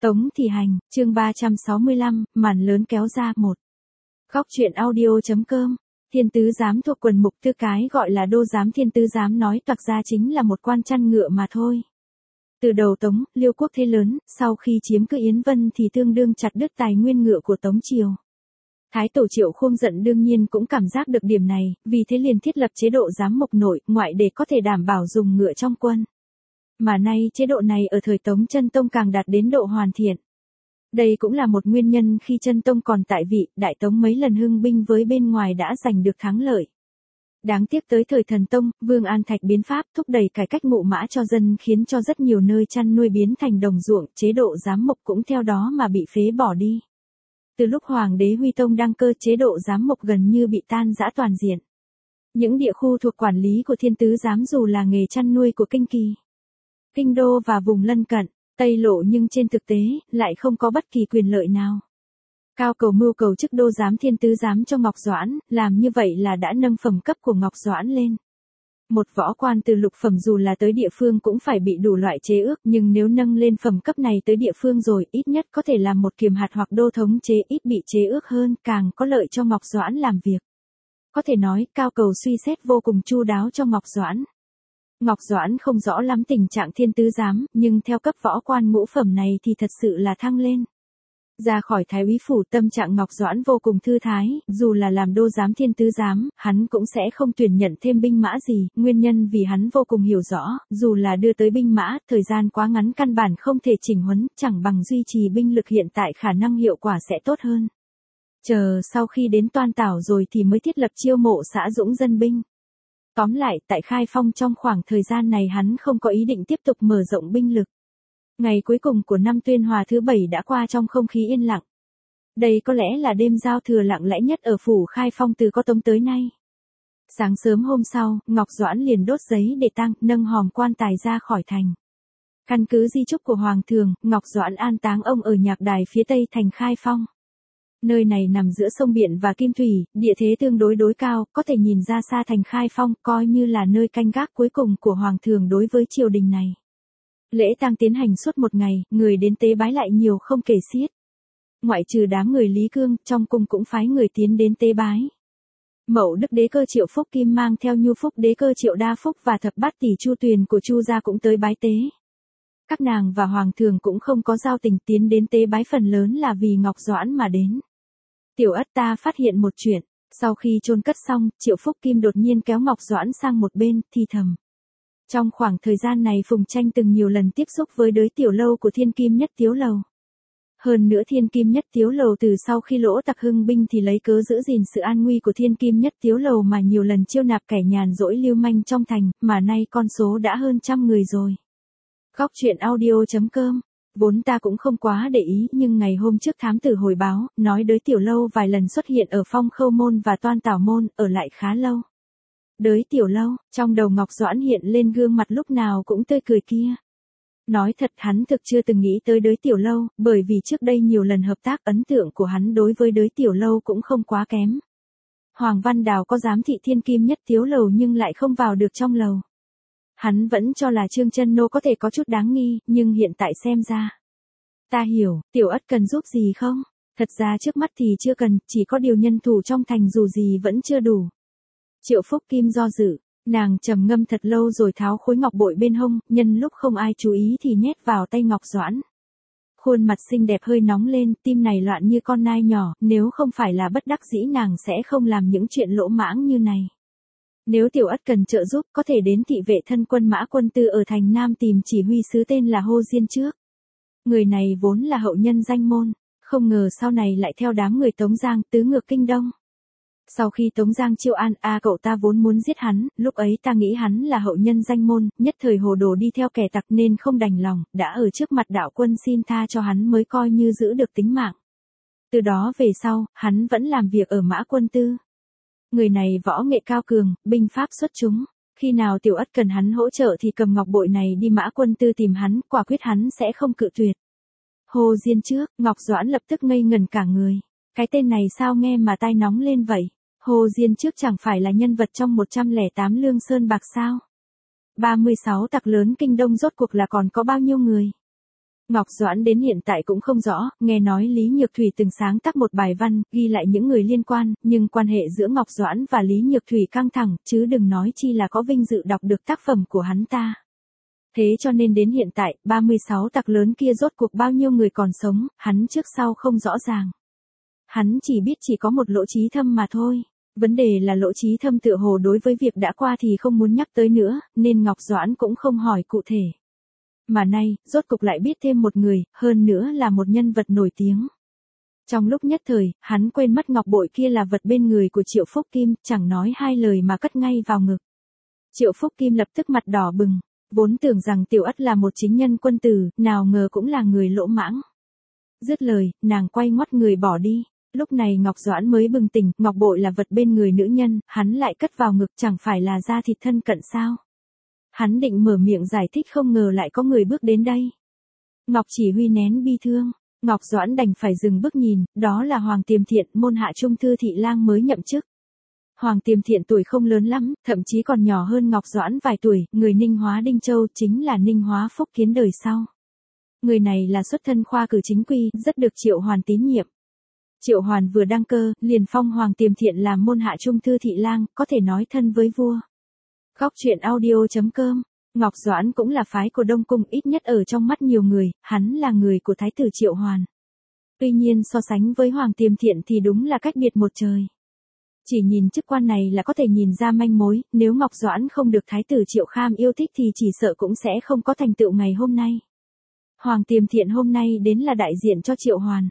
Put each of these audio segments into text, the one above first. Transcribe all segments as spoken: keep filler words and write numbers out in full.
Tống Thị Hành, chương ba trăm sáu mươi lăm, màn lớn kéo ra một. Góc truyện audio.com. Thiên tứ giám thuộc quần mục tư cái gọi là đô giám. Thiên tứ giám nói toạc ra chính là một quan chăn ngựa mà thôi. Từ đầu Tống, Liêu quốc thế lớn, sau khi chiếm cứ Yến Vân thì tương đương chặt đứt tài nguyên ngựa của Tống triều. Thái tổ Triệu Khôn giận đương nhiên cũng cảm giác được điểm này, vì thế liền thiết lập chế độ giám mộc nội, ngoại để có thể đảm bảo dùng ngựa trong quân. Mà nay chế độ này ở thời Tống Chân Tông càng đạt đến độ hoàn thiện. Đây cũng là một nguyên nhân khi Chân Tông còn tại vị, Đại Tống mấy lần hưng binh với bên ngoài đã giành được thắng lợi. Đáng tiếc tới thời Thần Tông, Vương An Thạch biến pháp thúc đẩy cải cách ngụ mã cho dân khiến cho rất nhiều nơi chăn nuôi biến thành đồng ruộng, chế độ giám mộc cũng theo đó mà bị phế bỏ đi. Từ lúc Hoàng đế Huy Tông đăng cơ, chế độ giám mộc gần như bị tan rã toàn diện. Những địa khu thuộc quản lý của Thiên tứ giám dù là nghề chăn nuôi của Kinh Kỳ, Kinh Đô và vùng lân cận, Tây Lộ nhưng trên thực tế, lại không có bất kỳ quyền lợi nào. Cao cầu mưu cầu chức đô giám Thiên tứ giám cho Ngọc Doãn, làm như vậy là đã nâng phẩm cấp của Ngọc Doãn lên. Một võ quan từ lục phẩm dù là tới địa phương cũng phải bị đủ loại chế ước, nhưng nếu nâng lên phẩm cấp này tới địa phương rồi, ít nhất có thể làm một kiềm hạt hoặc đô thống chế, ít bị chế ước hơn, càng có lợi cho Ngọc Doãn làm việc. Có thể nói, Cao cầu suy xét vô cùng chu đáo cho Ngọc Doãn. Ngọc Doãn không rõ lắm tình trạng Thiên tứ giám, nhưng theo cấp võ quan ngũ phẩm này thì thật sự là thăng lên. Ra khỏi Thái úy phủ, tâm trạng Ngọc Doãn vô cùng thư thái, dù là làm đô giám Thiên tứ giám, hắn cũng sẽ không tuyển nhận thêm binh mã gì, nguyên nhân vì hắn vô cùng hiểu rõ, dù là đưa tới binh mã, thời gian quá ngắn căn bản không thể chỉnh huấn, chẳng bằng duy trì binh lực hiện tại, khả năng hiệu quả sẽ tốt hơn. Chờ sau khi đến Toan Tảo rồi thì mới thiết lập chiêu mộ xã dũng dân binh. Tóm lại, tại Khai Phong trong khoảng thời gian này hắn không có ý định tiếp tục mở rộng binh lực. Ngày cuối cùng của năm Tuyên Hòa thứ bảy đã qua trong không khí yên lặng. Đây có lẽ là đêm giao thừa lặng lẽ nhất ở phủ Khai Phong từ có Tống tới nay. Sáng sớm hôm sau, Ngọc Doãn liền đốt giấy để tang, nâng hòm quan tài ra khỏi thành. Căn cứ di chúc của Hoàng thượng, Ngọc Doãn an táng ông ở nhạc đài phía tây thành Khai Phong. Nơi này nằm giữa sông Biện và Kim Thủy, địa thế tương đối đối cao, có thể nhìn ra xa thành Khai Phong, coi như là nơi canh gác cuối cùng của Hoàng thượng đối với triều đình này. Lễ tang tiến hành suốt một ngày, người đến tế bái lại nhiều không kể xiết. Ngoại trừ đám người Lý Cương, trong cung cũng phái người tiến đến tế bái. Mậu Đức Đế Cơ Triệu Phúc Kim mang theo Nhu Phúc Đế Cơ Triệu Đa Phúc và thập bát tỷ Chu Tuyền của Chu gia cũng tới bái tế. Các nàng và Hoàng thượng cũng không có giao tình, tiến đến tế bái phần lớn là vì Ngọc Doãn mà đến. Tiểu Ất ta phát hiện một chuyện, sau khi chôn cất xong, Triệu Phúc Kim đột nhiên kéo Ngọc Doãn sang một bên, thì thầm. Trong khoảng thời gian này Phùng Tranh từng nhiều lần tiếp xúc với đới tiểu lâu của Thiên Kim Nhất Tiếu Lầu. Hơn nữa Thiên Kim Nhất Tiếu Lầu từ sau khi lỗ tặc hưng binh thì lấy cớ giữ gìn sự an nguy của Thiên Kim Nhất Tiếu Lầu mà nhiều lần chiêu nạp kẻ nhàn rỗi lưu manh trong thành, mà nay con số đã hơn trăm người rồi. Góc truyện audio.com. Vốn ta cũng không quá để ý, nhưng ngày hôm trước thám tử hồi báo, nói đới tiểu lâu vài lần xuất hiện ở Phong Khâu Môn và Toan Tảo Môn, ở lại khá lâu. Đới tiểu lâu, trong đầu Ngọc Doãn hiện lên gương mặt lúc nào cũng tươi cười kia. Nói thật, hắn thực chưa từng nghĩ tới đới tiểu lâu, bởi vì trước đây nhiều lần hợp tác, ấn tượng của hắn đối với đới tiểu lâu cũng không quá kém. Hoàng Văn Đào có giám thị Thiên Kim Nhất Tiếu Lầu nhưng lại không vào được trong lầu. Hắn vẫn cho là Trương Chân Nô có thể có chút đáng nghi, nhưng hiện tại xem ra. Ta hiểu, Tiểu Ất cần giúp gì không? Thật ra trước mắt thì chưa cần, chỉ có điều nhân thủ trong thành dù gì vẫn chưa đủ. Triệu Phúc Kim do dự, nàng trầm ngâm thật lâu rồi tháo khối ngọc bội bên hông, nhân lúc không ai chú ý thì nhét vào tay Ngọc Doãn. Khuôn mặt xinh đẹp hơi nóng lên, tim này loạn như con nai nhỏ, nếu không phải là bất đắc dĩ nàng sẽ không làm những chuyện lỗ mãng như này. Nếu Tiểu Ất cần trợ giúp, có thể đến thị vệ thân quân Mã Quân Tư ở thành Nam tìm chỉ huy sứ tên là Hồ Diên trước. Người này vốn là hậu nhân danh môn, không ngờ sau này lại theo đám người Tống Giang tứ ngược kinh đông. Sau khi Tống Giang chiêu an, a cậu ta vốn muốn giết hắn, lúc ấy ta nghĩ hắn là hậu nhân danh môn, nhất thời hồ đồ đi theo kẻ tặc nên không đành lòng, đã ở trước mặt đạo quân xin tha cho hắn mới coi như giữ được tính mạng. Từ đó về sau, hắn vẫn làm việc ở Mã Quân Tư. Người này võ nghệ cao cường, binh pháp xuất chúng. Khi nào Tiểu Ất cần hắn hỗ trợ thì cầm ngọc bội này đi Mã Quân Tư tìm hắn, quả quyết hắn sẽ không cự tuyệt. Hồ Diên trước, Ngọc Doãn lập tức ngây ngần cả người. Cái tên này sao nghe mà tai nóng lên vậy? Hồ Diên trước chẳng phải là nhân vật trong một trăm lẻ tám Lương Sơn Bạc sao? ba mươi sáu tặc lớn kinh đông rốt cuộc là còn có bao nhiêu người? Ngọc Doãn đến hiện tại cũng không rõ, nghe nói Lý Nhược Thủy từng sáng tác một bài văn, ghi lại những người liên quan, nhưng quan hệ giữa Ngọc Doãn và Lý Nhược Thủy căng thẳng, chứ đừng nói chi là có vinh dự đọc được tác phẩm của hắn ta. Thế cho nên đến hiện tại, ba mươi sáu tặc lớn kia rốt cuộc bao nhiêu người còn sống, hắn trước sau không rõ ràng. Hắn chỉ biết chỉ có một Lỗ Chí Thâm mà thôi. Vấn đề là Lỗ Chí Thâm tựa hồ đối với việc đã qua thì không muốn nhắc tới nữa, nên Ngọc Doãn cũng không hỏi cụ thể. Mà nay, rốt cục lại biết thêm một người, hơn nữa là một nhân vật nổi tiếng. Trong lúc nhất thời, hắn quên mất ngọc bội kia là vật bên người của Triệu Phúc Kim, chẳng nói hai lời mà cất ngay vào ngực. Triệu Phúc Kim lập tức mặt đỏ bừng, vốn tưởng rằng Tiểu Ất là một chính nhân quân tử, nào ngờ cũng là người lỗ mãng. Dứt lời, nàng quay ngoắt người bỏ đi. Lúc này Ngọc Doãn mới bừng tỉnh, ngọc bội là vật bên người nữ nhân, hắn lại cất vào ngực chẳng phải là da thịt thân cận sao. Hắn định mở miệng giải thích không ngờ lại có người bước đến đây. Ngọc Chỉ Huy nén bi thương, Ngọc Doãn đành phải dừng bước nhìn, đó là Hoàng Tiềm Thiện, môn hạ trung thư thị lang mới nhậm chức. Hoàng Tiềm Thiện tuổi không lớn lắm, thậm chí còn nhỏ hơn Ngọc Doãn vài tuổi, người Ninh Hóa Đinh Châu chính là Ninh Hóa Phúc Kiến đời sau. Người này là xuất thân khoa cử chính quy, rất được Triệu Hoàn tín nhiệm. Triệu Hoàn vừa đăng cơ, liền phong Hoàng Tiềm Thiện làm môn hạ trung thư thị lang, có thể nói thân với vua. Góc truyện audio chấm com, Ngọc Doãn cũng là phái của Đông Cung, ít nhất ở trong mắt nhiều người, hắn là người của Thái tử Triệu Hoàn. Tuy nhiên so sánh với Hoàng Tiềm Thiện thì đúng là cách biệt một trời. Chỉ nhìn chức quan này là có thể nhìn ra manh mối, nếu Ngọc Doãn không được Thái tử Triệu Kham yêu thích thì chỉ sợ cũng sẽ không có thành tựu ngày hôm nay. Hoàng Tiềm Thiện hôm nay đến là đại diện cho Triệu Hoàn.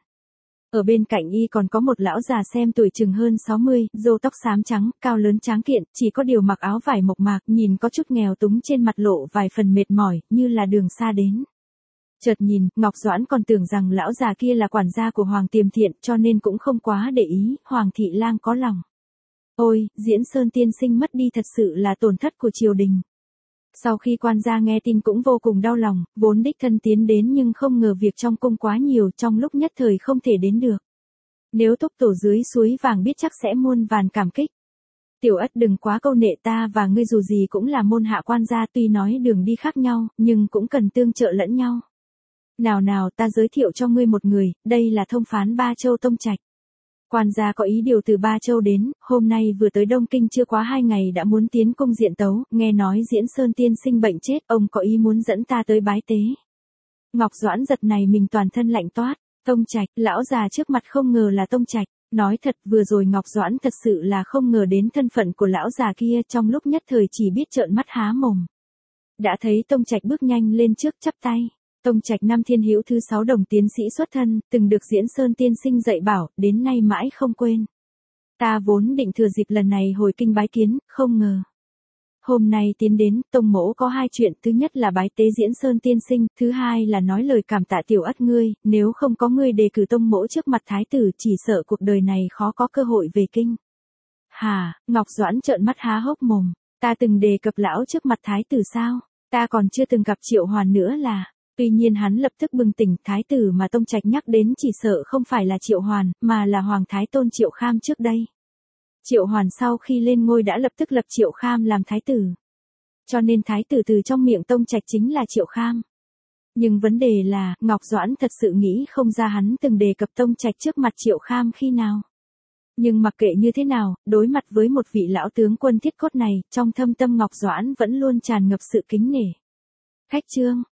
Ở bên cạnh y còn có một lão già xem tuổi chừng hơn sáu mươi, râu tóc xám trắng, cao lớn tráng kiện, chỉ có điều mặc áo vải mộc mạc, nhìn có chút nghèo túng, trên mặt lộ vài phần mệt mỏi, như là đường xa đến. Chợt nhìn, Ngọc Doãn còn tưởng rằng lão già kia là quản gia của Hoàng Tiềm Thiện, cho nên cũng không quá để ý, Hoàng thị lang có lòng. Ôi, Diễn Sơn tiên sinh mất đi thật sự là tổn thất của triều đình. Sau khi quan gia nghe tin cũng vô cùng đau lòng, vốn đích thân tiến đến nhưng không ngờ việc trong cung quá nhiều, trong lúc nhất thời không thể đến được. Nếu túc tổ dưới suối vàng biết chắc sẽ muôn vàn cảm kích. Tiểu Ất đừng quá câu nệ, ta và ngươi dù gì cũng là môn hạ quan gia, tuy nói đường đi khác nhau, nhưng cũng cần tương trợ lẫn nhau. Nào nào, ta giới thiệu cho ngươi một người, đây là thông phán Ba Châu Tông Trạch. Quan gia có ý điều từ Ba Châu đến, hôm nay vừa tới Đông Kinh chưa quá hai ngày đã muốn tiến cung diện tấu, nghe nói Diễn Sơn tiên sinh bệnh chết, ông có ý muốn dẫn ta tới bái tế. Ngọc Doãn giật này mình toàn thân lạnh toát, Tông Trạch, lão già trước mặt không ngờ là Tông Trạch, nói thật vừa rồi Ngọc Doãn thật sự là không ngờ đến thân phận của lão già kia, trong lúc nhất thời chỉ biết trợn mắt há mồm. Đã thấy Tông Trạch bước nhanh lên trước chắp tay. Tông Trạch năm thiên hữu thứ sáu đồng tiến sĩ xuất thân, từng được Diễn Sơn tiên sinh dạy bảo, đến nay mãi không quên. Ta vốn định thừa dịp lần này hồi kinh bái kiến, không ngờ. Hôm nay tiến đến, Tông mỗ có hai chuyện, thứ nhất là bái tế Diễn Sơn tiên sinh, thứ hai là nói lời cảm tạ Tiểu Ất ngươi, nếu không có ngươi đề cử Tông mỗ trước mặt thái tử chỉ sợ cuộc đời này khó có cơ hội về kinh. Hà, Ngọc Doãn trợn mắt há hốc mồm, ta từng đề cập lão trước mặt thái tử sao, ta còn chưa từng gặp Triệu Hoàn nữa là. Tuy nhiên hắn lập tức bừng tỉnh, thái tử mà Tông Trạch nhắc đến chỉ sợ không phải là Triệu Hoàn, mà là Hoàng Thái Tôn Triệu Kham trước đây. Triệu Hoàn sau khi lên ngôi đã lập tức lập Triệu Kham làm thái tử. Cho nên thái tử từ trong miệng Tông Trạch chính là Triệu Kham. Nhưng vấn đề là, Ngọc Doãn thật sự nghĩ không ra hắn từng đề cập Tông Trạch trước mặt Triệu Kham khi nào. Nhưng mặc kệ như thế nào, đối mặt với một vị lão tướng quân thiết cốt này, trong thâm tâm Ngọc Doãn vẫn luôn tràn ngập sự kính nể. Khách chương